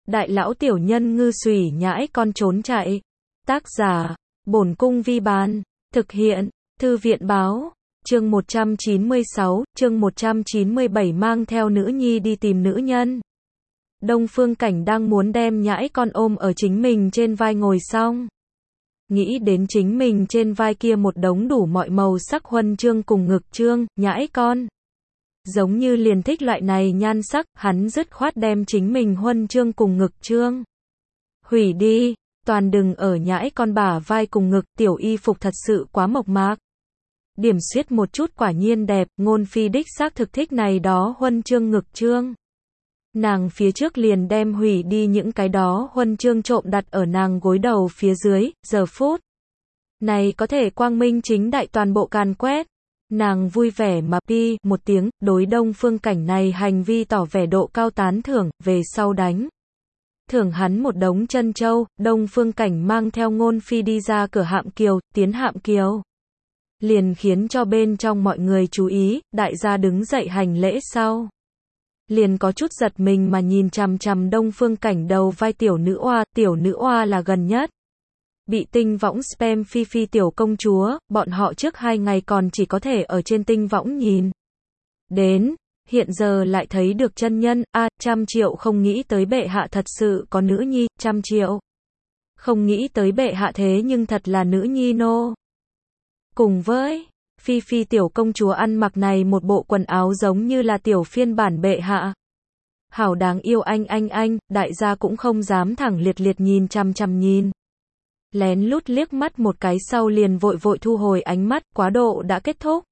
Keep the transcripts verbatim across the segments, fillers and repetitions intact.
Đại lão tiểu nhân ngư xùy nhãi con trốn chạy. Tác giả, Bổn Cung Vi Bán. Thực hiện, Thư viện Báo. Chương một trăm chín mươi sáu, chương một trăm chín mươi bảy mang theo nữ nhi đi tìm nữ nhân. Đông Phương Cảnh đang muốn đem nhãi con ôm ở chính mình trên vai ngồi xong. Nghĩ đến chính mình trên vai kia một đống đủ mọi màu sắc huân chương cùng ngực chương, nhãi con. Giống như liền thích loại này nhan sắc, hắn dứt khoát đem chính mình huân chương cùng ngực chương. Hủy đi, toàn đừng ở nhãi con bả vai cùng ngực, tiểu y phục thật sự quá mộc mạc. Điểm xuyết một chút quả nhiên đẹp, Ngôn Phi đích xác thực thích này đó huân chương ngực chương. Nàng phía trước liền đem hủy đi những cái đó huân chương trộm đặt ở nàng gối đầu phía dưới, giờ phút này có thể quang minh chính đại toàn bộ càn quét. Nàng vui vẻ mà pi một tiếng, đối Đông Phương Cảnh này hành vi tỏ vẻ độ cao tán thưởng, về sau đánh. Thưởng hắn một đống chân châu, Đông Phương Cảnh mang theo Ngôn Phi đi ra cửa Hạm Kiều, tiến Hạm Kiều. Liền khiến cho bên trong mọi người chú ý, đại gia đứng dậy hành lễ sau. Liền có chút giật mình mà nhìn chằm chằm Đông Phương Cảnh đầu vai tiểu nữ oa, tiểu nữ oa là gần nhất. Bị tinh võng spam Phi Phi tiểu công chúa, bọn họ trước hai ngày còn chỉ có thể ở trên tinh võng nhìn. Đến, hiện giờ lại thấy được chân nhân, a, trăm triệu không nghĩ tới bệ hạ thật sự có nữ nhi, trăm triệu. Không nghĩ tới bệ hạ thế nhưng thật là nữ nhi nô. Cùng với, Phi Phi tiểu công chúa ăn mặc này một bộ quần áo giống như là tiểu phiên bản bệ hạ. Hảo đáng yêu anh anh anh, đại gia cũng không dám thẳng liệt liệt nhìn chằm chằm nhìn. Lén lút liếc mắt một cái sau liền vội vội thu hồi ánh mắt, quá độ đã kết thúc.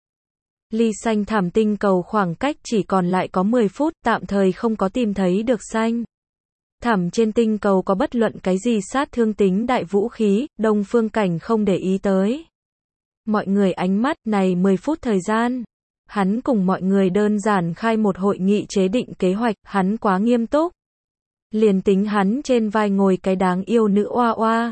Ly xanh thảm tinh cầu khoảng cách chỉ còn lại có mười phút, tạm thời không có tìm thấy được xanh thảm trên tinh cầu có bất luận cái gì sát thương tính đại vũ khí, Đông Phương Cảnh không để ý tới. Mọi người ánh mắt này mười phút thời gian. Hắn cùng mọi người đơn giản khai một hội nghị chế định kế hoạch, hắn quá nghiêm túc. Liền tính hắn trên vai ngồi cái đáng yêu nữ oa oa.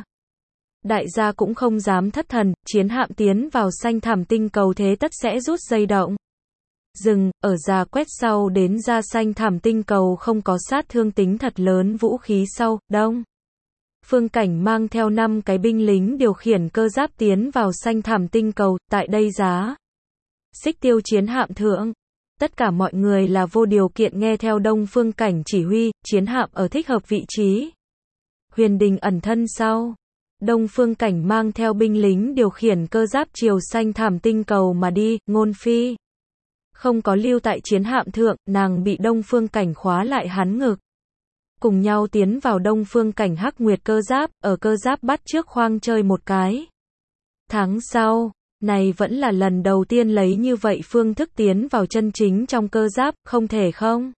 Đại gia cũng không dám thất thần, chiến hạm tiến vào xanh thảm tinh cầu thế tất sẽ rút dây động. Dừng, ở ra quét sau đến ra xanh thảm tinh cầu không có sát thương tính thật lớn vũ khí sau, Đông Phương Cảnh mang theo năm cái binh lính điều khiển cơ giáp tiến vào xanh thảm tinh cầu, tại đây giá. Xích tiêu chiến hạm thượng. Tất cả mọi người là vô điều kiện nghe theo Đông Phương Cảnh chỉ huy, chiến hạm ở thích hợp vị trí. Huyền Đình ẩn thân sau. Đông Phương Cảnh mang theo binh lính điều khiển cơ giáp chiều xanh thảm tinh cầu mà đi, Ngôn Phi không có lưu tại chiến hạm thượng, nàng bị Đông Phương Cảnh khóa lại hắn ngực. Cùng nhau tiến vào Đông Phương Cảnh Hắc Nguyệt cơ giáp, ở cơ giáp bắt trước khoang chơi một cái. Tháng sau, này vẫn là lần đầu tiên lấy như vậy phương thức tiến vào chân chính trong cơ giáp, không thể không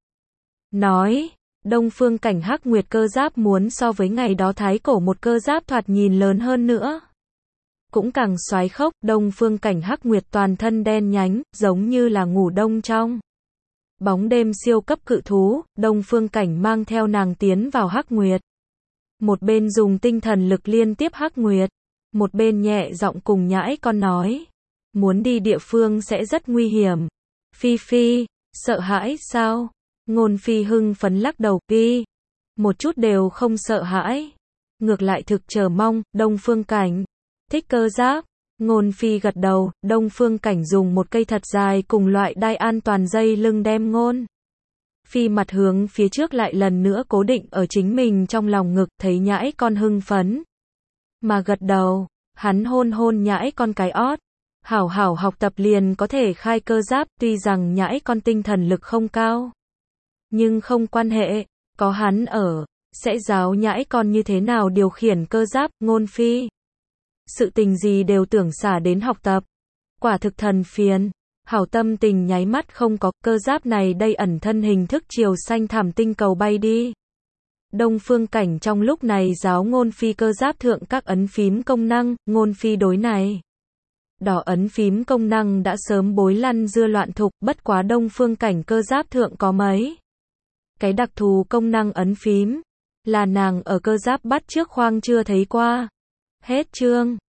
nói. Đông Phương Cảnh Hắc Nguyệt cơ giáp muốn so với ngày đó thái cổ một cơ giáp thoạt nhìn lớn hơn nữa. Cũng càng xoái khốc, Đông Phương Cảnh Hắc Nguyệt toàn thân đen nhánh, giống như là ngủ đông trong bóng đêm siêu cấp cự thú, Đông Phương Cảnh mang theo nàng tiến vào Hắc Nguyệt. Một bên dùng tinh thần lực liên tiếp Hắc Nguyệt, một bên nhẹ giọng cùng nhãi con nói. Muốn đi địa phương sẽ rất nguy hiểm. Phi Phi, sợ hãi sao? Ngôn Phi hưng phấn lắc đầu, Phi. Một chút đều không sợ hãi. Ngược lại thực chờ mong, Đông Phương Cảnh. Thích cơ giáp. Ngôn Phi gật đầu, Đông Phương Cảnh dùng một cây thật dài cùng loại đai an toàn dây lưng đem Ngôn Phi mặt hướng phía trước lại lần nữa cố định ở chính mình trong lòng ngực, thấy nhãi con hưng phấn. Mà gật đầu, hắn hôn hôn nhãi con cái ót. Hảo hảo học tập liền có thể khai cơ giáp, tuy rằng nhãi con tinh thần lực không cao. Nhưng không quan hệ, có hắn ở, sẽ giáo nhãi con như thế nào điều khiển cơ giáp, Ngôn Phi. Sự tình gì đều tưởng xả đến học tập. Quả thực thần phiền. Hảo tâm tình nháy mắt không có, cơ giáp này đây ẩn thân hình thức chiều xanh thảm tinh cầu bay đi. Đông Phương Cảnh trong lúc này giáo Ngôn Phi cơ giáp thượng các ấn phím công năng, Ngôn Phi đối này. Đỏ ấn phím công năng đã sớm bối lăn dưa loạn thục, bất quá Đông Phương Cảnh cơ giáp thượng có mấy cái đặc thù công năng ấn phím, là nàng ở cơ giáp bắt trước khoang chưa thấy qua. Hết chương.